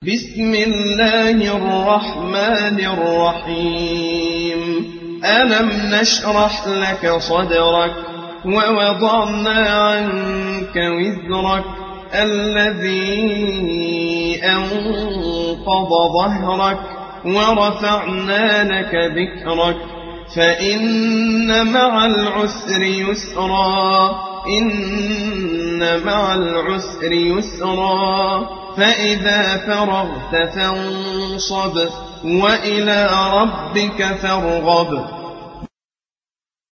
بسم الله الرحمن الرحيم ألم نشرح لك صدرك ووضعنا عنك وزرك الذي أنقض ظهرك ورفعنا لك ذكرك فإن مع العسر يسرا إن مع العسر يسرا فإذا فرغت فانصب وإلى ربك فارغب